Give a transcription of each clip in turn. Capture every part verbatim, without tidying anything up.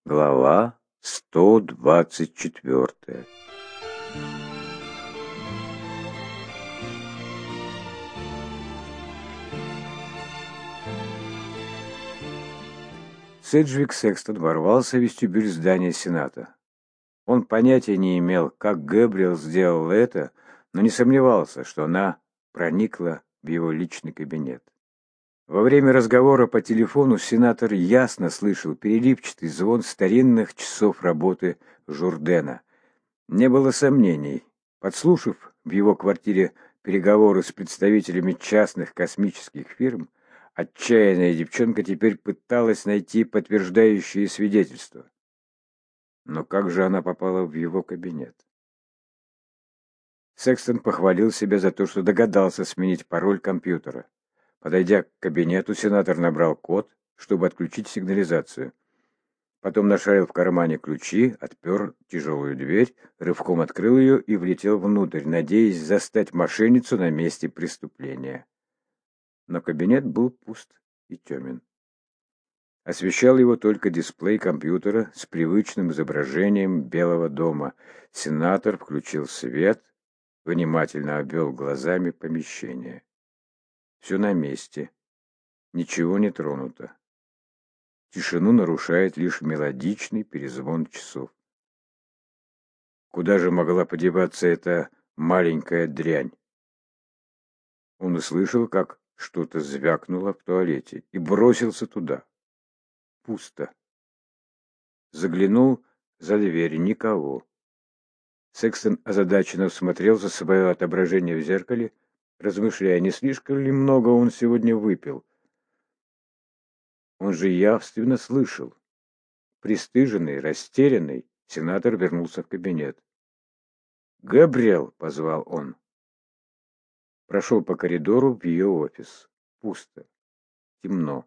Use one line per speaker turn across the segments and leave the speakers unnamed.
Глава сто двадцать четвёртая. Седжвик Секстон ворвался в вестибюль здания Сената. Он понятия не имел, как Гэбриэл сделал это, но не сомневался, что она проникла в его личный кабинет. Во время разговора по телефону сенатор ясно слышал переливчатый звон старинных часов работы Журдена. Не было сомнений. Подслушав в его квартире переговоры с представителями частных космических фирм, отчаянная девчонка теперь пыталась найти подтверждающие свидетельства. Но как же она попала в его кабинет? Секстон похвалил себя за то, что догадался сменить пароль компьютера. Подойдя к кабинету, сенатор набрал код, чтобы отключить сигнализацию. Потом нашарил в кармане ключи, отпер тяжелую дверь, рывком открыл ее и влетел внутрь, надеясь застать мошенницу на месте преступления. Но кабинет был пуст и темен. Освещал его только дисплей компьютера с привычным изображением Белого дома. Сенатор включил свет, внимательно обвел глазами помещение. Все на месте. Ничего не тронуто. Тишину нарушает лишь мелодичный перезвон часов. Куда же могла подеваться эта маленькая дрянь? Он услышал, как что-то звякнуло в туалете, и бросился туда. Пусто. Заглянул за дверь. Никого. Секстон озадаченно всмотрелся в свое отображение в зеркале, размышляя, не слишком ли много он сегодня выпил. Он же явственно слышал. Пристыженный, растерянный, сенатор вернулся в кабинет. «Габриэл!» — позвал он. Прошел по коридору в ее офис. Пусто. Темно.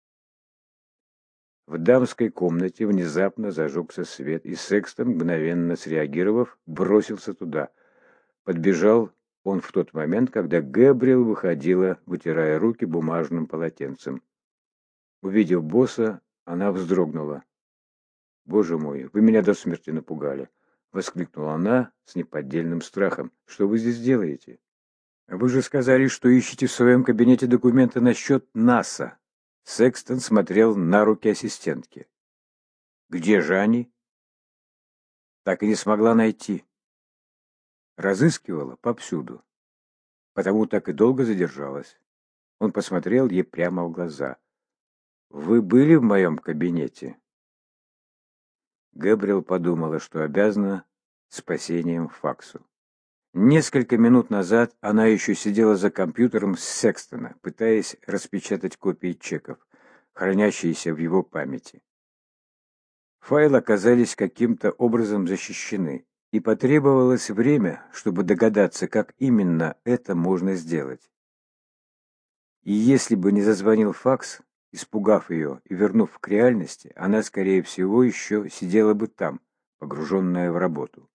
В дамской комнате внезапно зажегся свет, и Секстон, мгновенно среагировав, бросился туда. Подбежал он в тот момент, когда Габриэл выходила, вытирая руки бумажным полотенцем. Увидев босса, она вздрогнула. «Боже мой, вы меня до смерти напугали!» — воскликнула она с неподдельным страхом. «Что вы здесь делаете? Вы же сказали, что ищете в своем кабинете документы насчет НАСА». Секстон смотрел на руки ассистентки. «Где же они?» «Так и не смогла найти. Разыскивала повсюду. Потому так и долго задержалась». Он посмотрел ей прямо в глаза. «Вы были в моем кабинете?» Габриэл подумала, что обязана спасением Факсу. Несколько минут назад она еще сидела за компьютером Секстона, пытаясь распечатать копии чеков, хранящиеся в его памяти. Файлы оказались каким-то образом защищены, и потребовалось время, чтобы догадаться, как именно это можно сделать. И если бы не зазвонил факс, испугав ее и вернув к реальности, она, скорее всего, еще сидела бы там, погруженная в работу.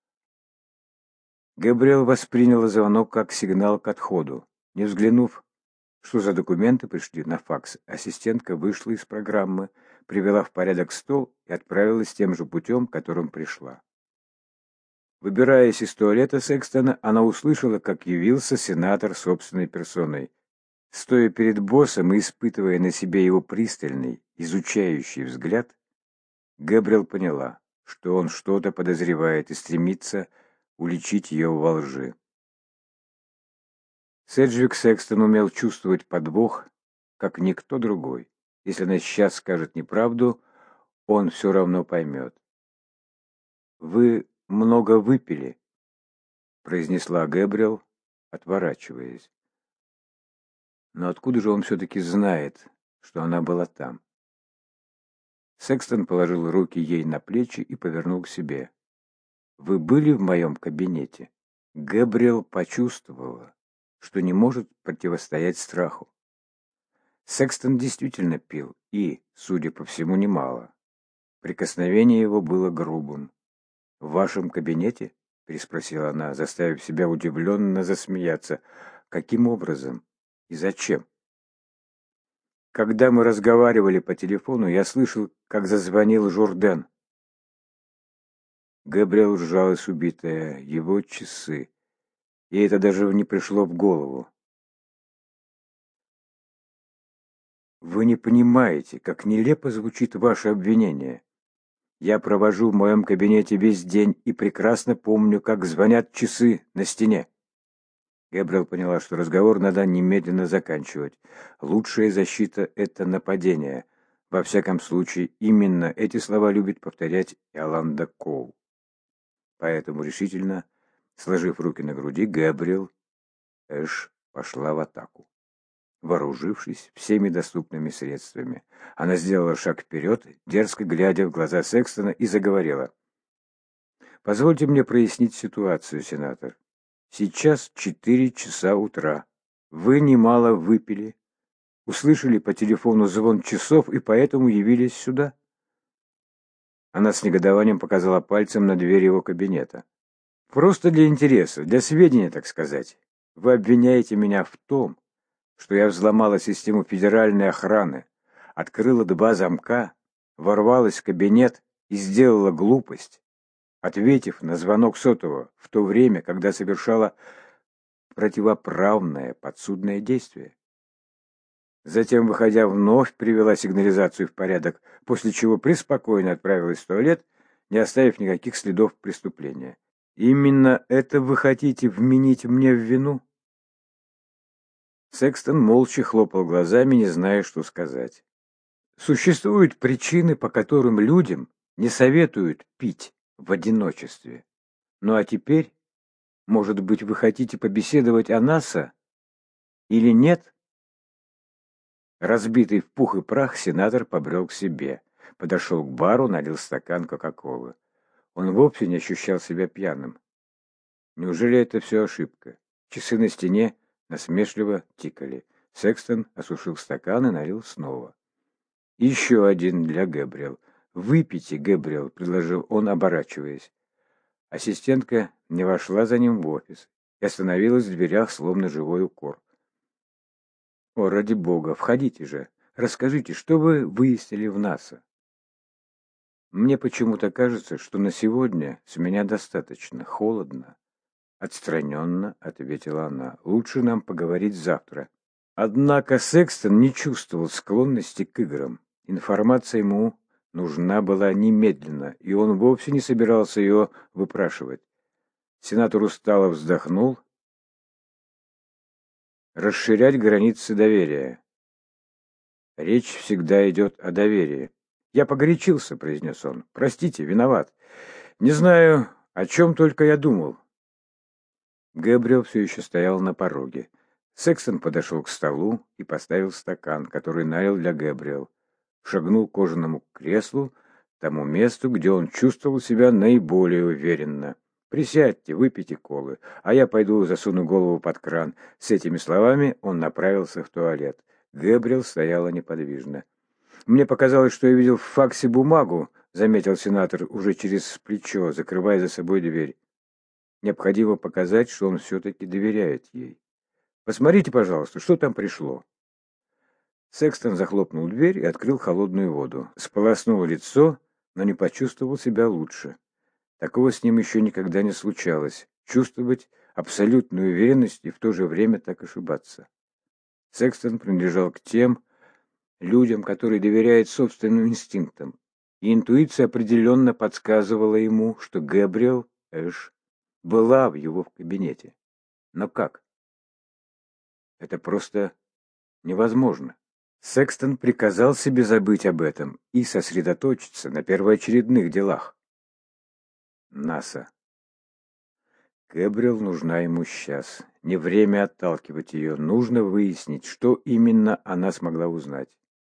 Габриэл восприняла звонок как сигнал к отходу. Не взглянув, что за документы пришли на факс, ассистентка вышла из программы, привела в порядок стол и отправилась тем же путем, которым пришла. Выбираясь из туалета Секстона, она услышала, как явился сенатор собственной персоной. Стоя перед боссом и испытывая на себе его пристальный, изучающий взгляд, Габриэл поняла, что он что-то подозревает и стремится уличить ее во лжи. Седжвик Секстон умел чувствовать подвох, как никто другой. Если она сейчас скажет неправду, он все равно поймет. «Вы много выпили», — произнесла Габриэл, отворачиваясь. Но откуда же он все-таки знает, что она была там? Секстон положил руки ей на плечи и повернул к себе. «Вы были в моем кабинете?» Габриэл почувствовала, что не может противостоять страху. Секстон действительно пил и, судя по всему, немало. Прикосновение его было грубым. «В вашем кабинете?» — переспросила она, заставив себя удивленно засмеяться. «Каким образом? И зачем?» Когда мы разговаривали по телефону, я слышал, как зазвонил Журден. Габриэл сжалась убитая, его часы. Ей это даже не пришло в голову. Вы не понимаете, как нелепо звучит ваше обвинение. Я провожу в моем кабинете весь день и прекрасно помню, как звонят часы на стене. Габриэл поняла, что разговор надо немедленно заканчивать. Лучшая защита — это нападение. Во всяком случае, именно эти слова любит повторять Иоланда Коул. Поэтому решительно, сложив руки на груди, Габриэл Эш пошла в атаку, вооружившись всеми доступными средствами. Она сделала шаг вперед, дерзко глядя в глаза Секстона, и заговорила. «Позвольте мне прояснить ситуацию, сенатор. Сейчас четыре часа утра. Вы немало выпили, услышали по телефону звон часов и поэтому явились сюда?» Она с негодованием показала пальцем на дверь его кабинета. «Просто для интереса, для сведения, так сказать. Вы обвиняете меня в том, что я взломала систему федеральной охраны, открыла два замка, ворвалась в кабинет и сделала глупость, ответив на звонок сотового в то время, когда совершала противоправное подсудное действие. Затем, выходя, вновь привела сигнализацию в порядок, после чего преспокойно отправилась в туалет, не оставив никаких следов преступления. Именно это вы хотите вменить мне в вину?» Секстон молча хлопал глазами, не зная, что сказать. Существуют причины, по которым людям не советуют пить в одиночестве. Ну а теперь, может быть, вы хотите побеседовать о НАСА или нет? Разбитый в пух и прах, сенатор побрел к себе. Подошел к бару, налил стакан Кока-Колы. Он вовсе не ощущал себя пьяным. Неужели это все ошибка? Часы на стене насмешливо тикали. Секстон осушил стакан и налил снова. «Еще один для Габриэл. Выпейте, Габриэл», — предложил он, оборачиваясь. Ассистентка не вошла за ним в офис и остановилась в дверях, словно живой укор. «О, ради бога, входите же. Расскажите, что вы выяснили в НАСА?» «Мне почему-то кажется, что на сегодня с меня достаточно. Холодно». «Отстраненно», — ответила она. «Лучше нам поговорить завтра». Однако Секстон не чувствовал склонности к играм. Информация ему нужна была немедленно, и он вовсе не собирался ее выпрашивать. Сенатор устало вздохнул. «Расширять границы доверия. Речь всегда идет о доверии». «Я погорячился», — произнес он. «Простите, виноват. Не знаю, о чем только я думал». Гэбриэл все еще стоял на пороге. Секстон подошел к столу и поставил стакан, который налил для Гэбриэл. Шагнул к кожаному креслу, тому месту, где он чувствовал себя наиболее уверенно. «Присядьте, выпейте колы, а я пойду засуну голову под кран». С этими словами он направился в туалет. Гэбриэл стояла неподвижно. «Мне показалось, что я видел в факсе бумагу», — заметил сенатор уже через плечо, закрывая за собой дверь. Необходимо показать, что он все-таки доверяет ей. «Посмотрите, пожалуйста, что там пришло». Секстон захлопнул дверь и открыл холодную воду. Сполоснул лицо, но не почувствовал себя лучше. Такого с ним еще никогда не случалось. Чувствовать абсолютную уверенность и в то же время так ошибаться. Секстон принадлежал к тем людям, которые доверяют собственным инстинктам. И интуиция определенно подсказывала ему, что Габриэл Эш была в его кабинете. Но как? Это просто невозможно. Секстон приказал себе забыть об этом и сосредоточиться на первоочередных делах. НАСА. Габриэл нужна ему сейчас. Не время отталкивать ее. Нужно выяснить, что именно она смогла узнать.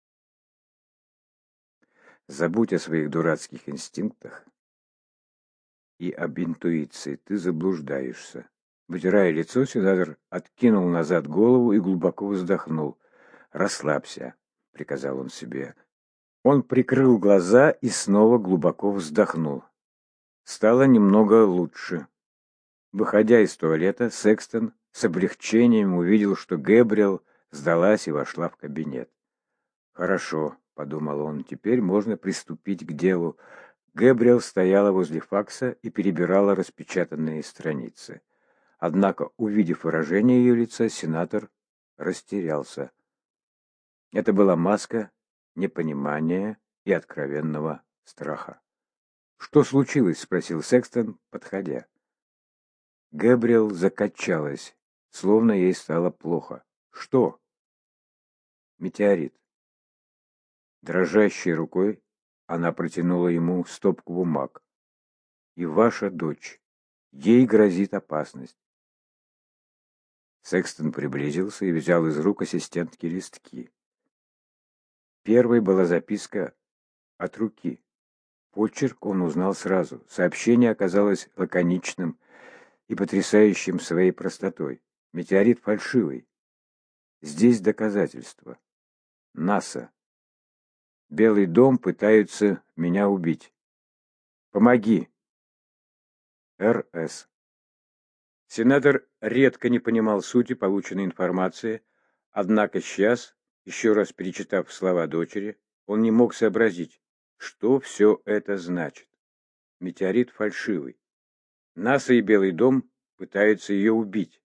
Забудь о своих дурацких инстинктах и об интуиции. Ты заблуждаешься. Вытирая лицо, сенатор откинул назад голову и глубоко вздохнул. «Расслабься», — приказал он себе. Он прикрыл глаза и снова глубоко вздохнул. Стало немного лучше. Выходя из туалета, Секстон с облегчением увидел, что Гэбриэл сдалась и вошла в кабинет. «Хорошо», — подумал он, — «теперь можно приступить к делу». Гэбриэл стояла возле факса и перебирала распечатанные страницы. Однако, увидев выражение ее лица, сенатор растерялся. Это была маска непонимания и откровенного страха. «Что случилось?» — спросил Секстон, подходя. Гэбриэл закачалась, словно ей стало плохо. «Что?» «Метеорит». Дрожащей рукой она протянула ему стопку бумаг. «И ваша дочь. Ей грозит опасность». Секстон приблизился и взял из рук ассистентки листки. Первой была записка от руки. Почерк он узнал сразу. Сообщение оказалось лаконичным и потрясающим своей простотой. Метеорит фальшивый. Здесь доказательства. НАСА. Белый дом пытаются меня убить. Помоги. РС. Сенатор редко не понимал сути полученной информации, однако сейчас, еще раз перечитав слова дочери, он не мог сообразить, что все это значит. Метеорит фальшивый. НАСА и Белый дом пытаются ее убить.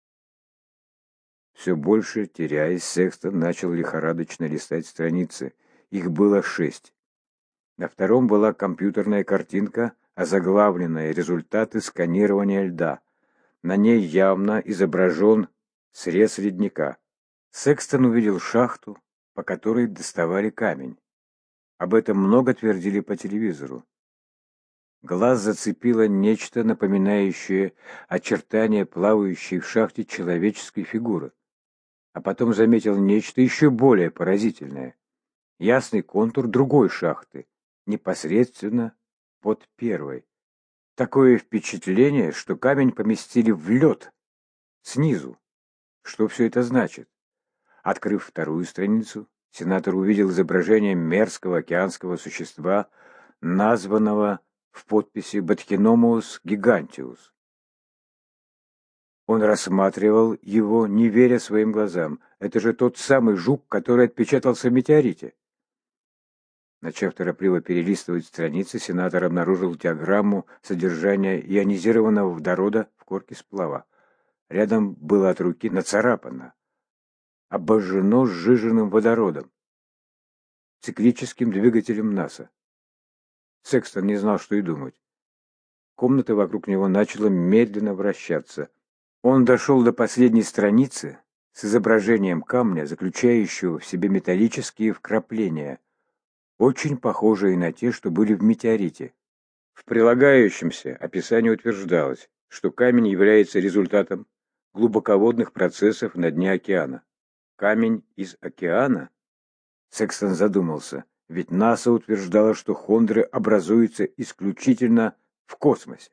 Все больше, теряясь, Секстон начал лихорадочно листать страницы. Их было шесть. На втором была компьютерная картинка, озаглавленная «Результаты сканирования льда». На ней явно изображен срез ледника. Секстон увидел шахту, по которой доставали камень. Об этом много твердили по телевизору. Глаз зацепило нечто, напоминающее очертания плавающей в шахте человеческой фигуры. А потом заметил нечто еще более поразительное. Ясный контур другой шахты, непосредственно под первой. Такое впечатление, что камень поместили в лед снизу. Что все это значит? Открыв вторую страницу, сенатор увидел изображение мерзкого океанского существа, названного в подписи Батхиномус гигантиус. Он рассматривал его, не веря своим глазам. Это же тот самый жук, который отпечатался в метеорите. Начав торопливо перелистывать страницы, сенатор обнаружил диаграмму содержания ионизированного водорода в корке сплава. Рядом было от руки нацарапано: обожжено сжиженным водородом, циклическим двигателем НАСА. Секстон не знал, что и думать. Комната вокруг него начала медленно вращаться. Он дошел до последней страницы с изображением камня, заключающего в себе металлические вкрапления, очень похожие на те, что были в метеорите. В прилагающемся описании утверждалось, что камень является результатом глубоководных процессов на дне океана. Камень из океана? Секстон задумался, ведь НАСА утверждало, что хондры образуются исключительно в космосе.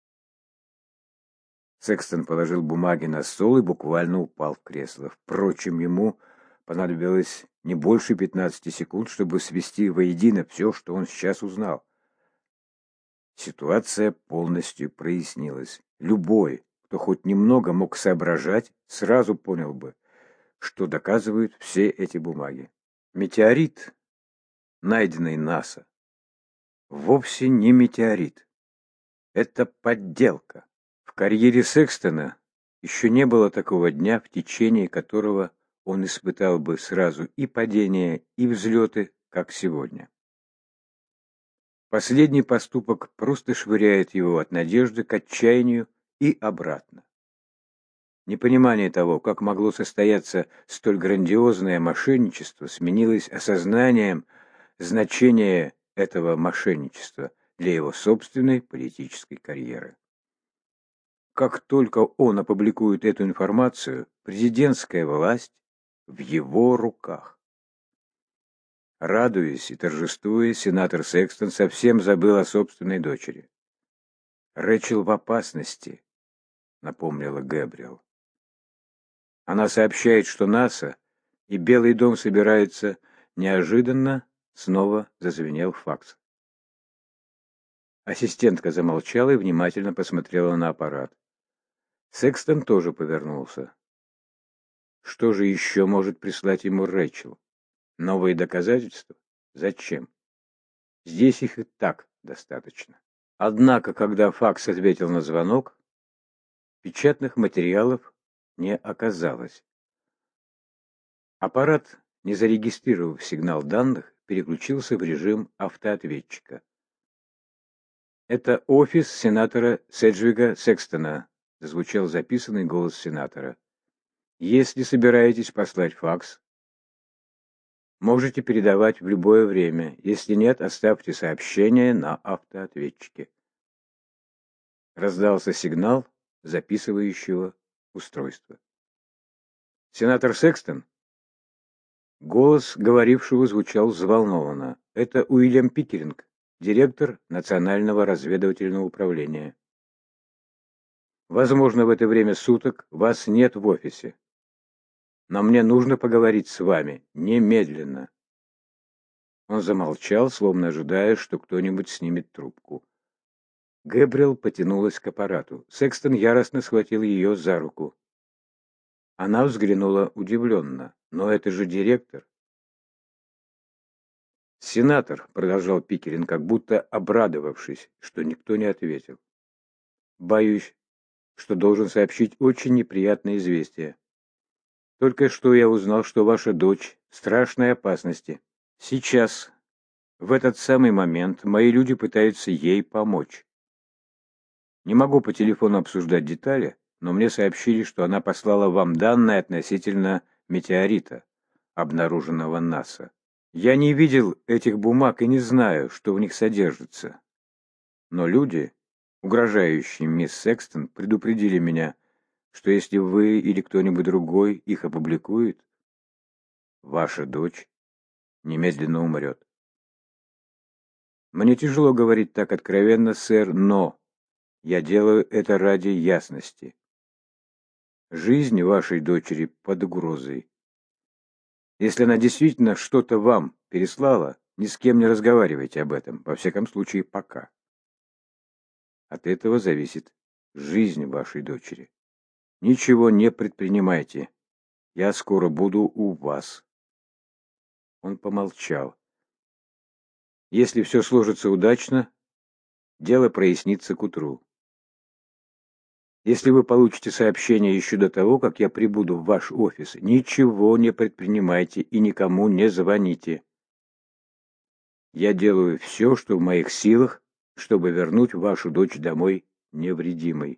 Секстон положил бумаги на стол и буквально упал в кресло. Впрочем, ему понадобилось не больше пятнадцати секунд, чтобы свести воедино все, что он сейчас узнал. Ситуация полностью прояснилась. Любой, кто хоть немного мог соображать, сразу понял бы, что доказывают все эти бумаги. Метеорит, найденный НАСА, вовсе не метеорит. Это подделка. В карьере Секстона еще не было такого дня, в течение которого он испытал бы сразу и падения, и взлеты, как сегодня. Последний поступок просто швыряет его от надежды к отчаянию и обратно. Непонимание того, как могло состояться столь грандиозное мошенничество, сменилось осознанием значения этого мошенничества для его собственной политической карьеры. Как только он опубликует эту информацию, президентская власть в его руках. Радуясь и торжествуя, сенатор Секстон совсем забыл о собственной дочери. «Рэчел в опасности», — напомнила Гэбриэл. Она сообщает, что НАСА и Белый дом собираются. Неожиданно снова зазвенел факс. Ассистентка замолчала и внимательно посмотрела на аппарат. Секстон тоже повернулся. Что же еще может прислать ему Рэчел? Новые доказательства? Зачем? Здесь их и так достаточно. Однако, когда факс ответил на звонок, печатных материалов не оказалось. Аппарат, не зарегистрировав сигнал данных, переключился в режим автоответчика. «Это офис сенатора Седжвига Секстона», — зазвучал записанный голос сенатора. «Если собираетесь послать факс, можете передавать в любое время. Если нет, оставьте сообщение на автоответчике». Раздался сигнал записывающего устройства. «Сенатор Секстон?» Голос говорившего звучал взволнованно. «Это Уильям Пикеринг, директор Национального разведывательного управления. Возможно, в это время суток вас нет в офисе. Но мне нужно поговорить с вами немедленно». Он замолчал, словно ожидая, что кто-нибудь снимет трубку. Гэбриэл потянулась к аппарату. Секстон яростно схватил ее за руку. Она взглянула удивленно. «Но это же директор». «Сенатор», — продолжал Пикерин, как будто обрадовавшись, что никто не ответил. «Боюсь, что должен сообщить очень неприятное известие. Только что я узнал, что ваша дочь в страшной опасности. Сейчас, в этот самый момент, мои люди пытаются ей помочь. Не могу по телефону обсуждать детали, но мне сообщили, что она послала вам данные относительно метеорита, обнаруженного НАСА. Я не видел этих бумаг и не знаю, что в них содержится. Но люди, угрожающие мисс Секстон, предупредили меня, что если вы или кто-нибудь другой их опубликует, ваша дочь немедленно умрет. Мне тяжело говорить так откровенно, сэр, но я делаю это ради ясности. Жизнь вашей дочери под угрозой. Если она действительно что-то вам переслала, ни с кем не разговаривайте об этом, во всяком случае пока. От этого зависит жизнь вашей дочери. Ничего не предпринимайте. Я скоро буду у вас. Он помолчал. Если все сложится удачно, дело прояснится к утру. Если вы получите сообщение еще до того, как я прибуду в ваш офис, ничего не предпринимайте и никому не звоните. Я делаю все, что в моих силах, чтобы вернуть вашу дочь домой невредимой.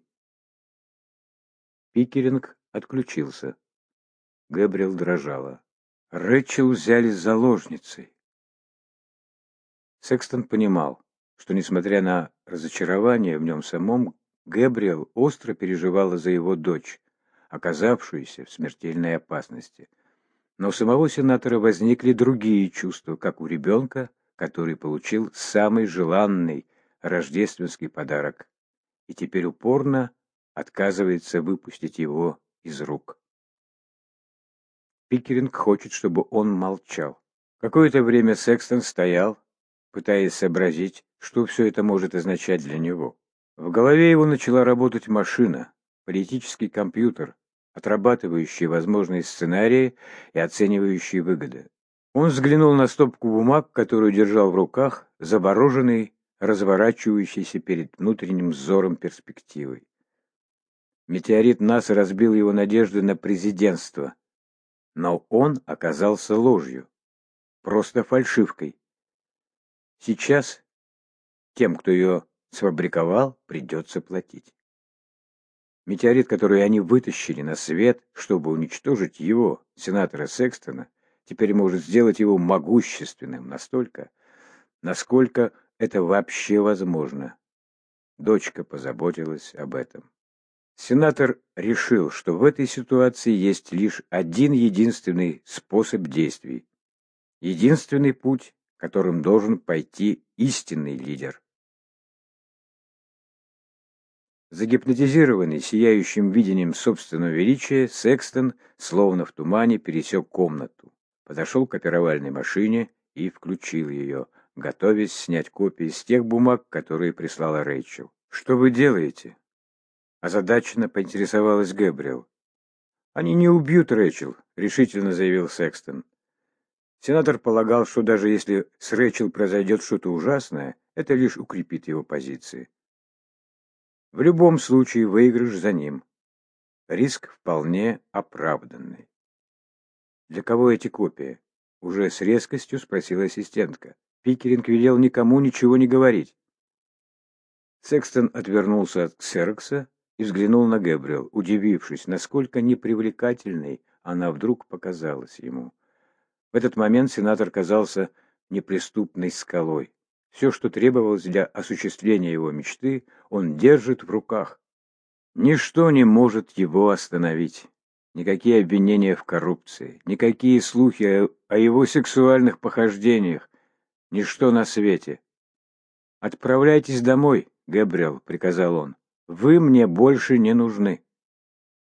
Пикеринг отключился. Гэбриэл дрожала. Рэчел взяли заложницей. Секстон понимал, что, несмотря на разочарование в нем самом, Гэбриэл остро переживала за его дочь, оказавшуюся в смертельной опасности. Но у самого сенатора возникли другие чувства, как у ребенка, который получил самый желанный рождественский подарок и теперь упорно отказывается выпустить его из рук. Пикеринг хочет, чтобы он молчал. Какое-то время Секстон стоял, пытаясь сообразить, что все это может означать для него. В голове его начала работать машина, политический компьютер, отрабатывающий возможные сценарии и оценивающий выгоды. Он взглянул на стопку бумаг, которую держал в руках, завороженный, разворачивающийся перед внутренним взором перспективой. Метеорит НАСА разбил его надежды на президентство, но он оказался ложью, просто фальшивкой. Сейчас тем, кто ее сфабриковал, придется платить. Метеорит, который они вытащили на свет, чтобы уничтожить его, сенатора Секстона, теперь может сделать его могущественным настолько, насколько это вообще возможно. Дочка позаботилась об этом. Сенатор решил, что в этой ситуации есть лишь один единственный способ действий, единственный путь, которым должен пойти истинный лидер. Загипнотизированный сияющим видением собственного величия, Секстон, словно в тумане, пересек комнату, подошел к оперовальной машине и включил ее, готовясь снять копии из тех бумаг, которые прислала Рэйчел. «Что вы делаете?» Озадаченно поинтересовалась Гэбриэл. «Они не убьют Рэйчел», — решительно заявил Секстон. Сенатор полагал, что даже если с Рэчел произойдет что-то ужасное, это лишь укрепит его позиции. В любом случае выигрыш за ним. Риск вполне оправданный. «Для кого эти копии?» — уже с резкостью спросила ассистентка. Пикеринг велел никому ничего не говорить. Секстон отвернулся от ксерокса и взглянул на Гэбриэл, удивившись, насколько непривлекательной она вдруг показалась ему. В этот момент сенатор казался неприступной скалой. Все, что требовалось для осуществления его мечты, он держит в руках. Ничто не может его остановить. Никакие обвинения в коррупции, никакие слухи о, о его сексуальных похождениях, ничто на свете. «Отправляйтесь домой, Гэбриэл», — приказал он. «Вы мне больше не нужны».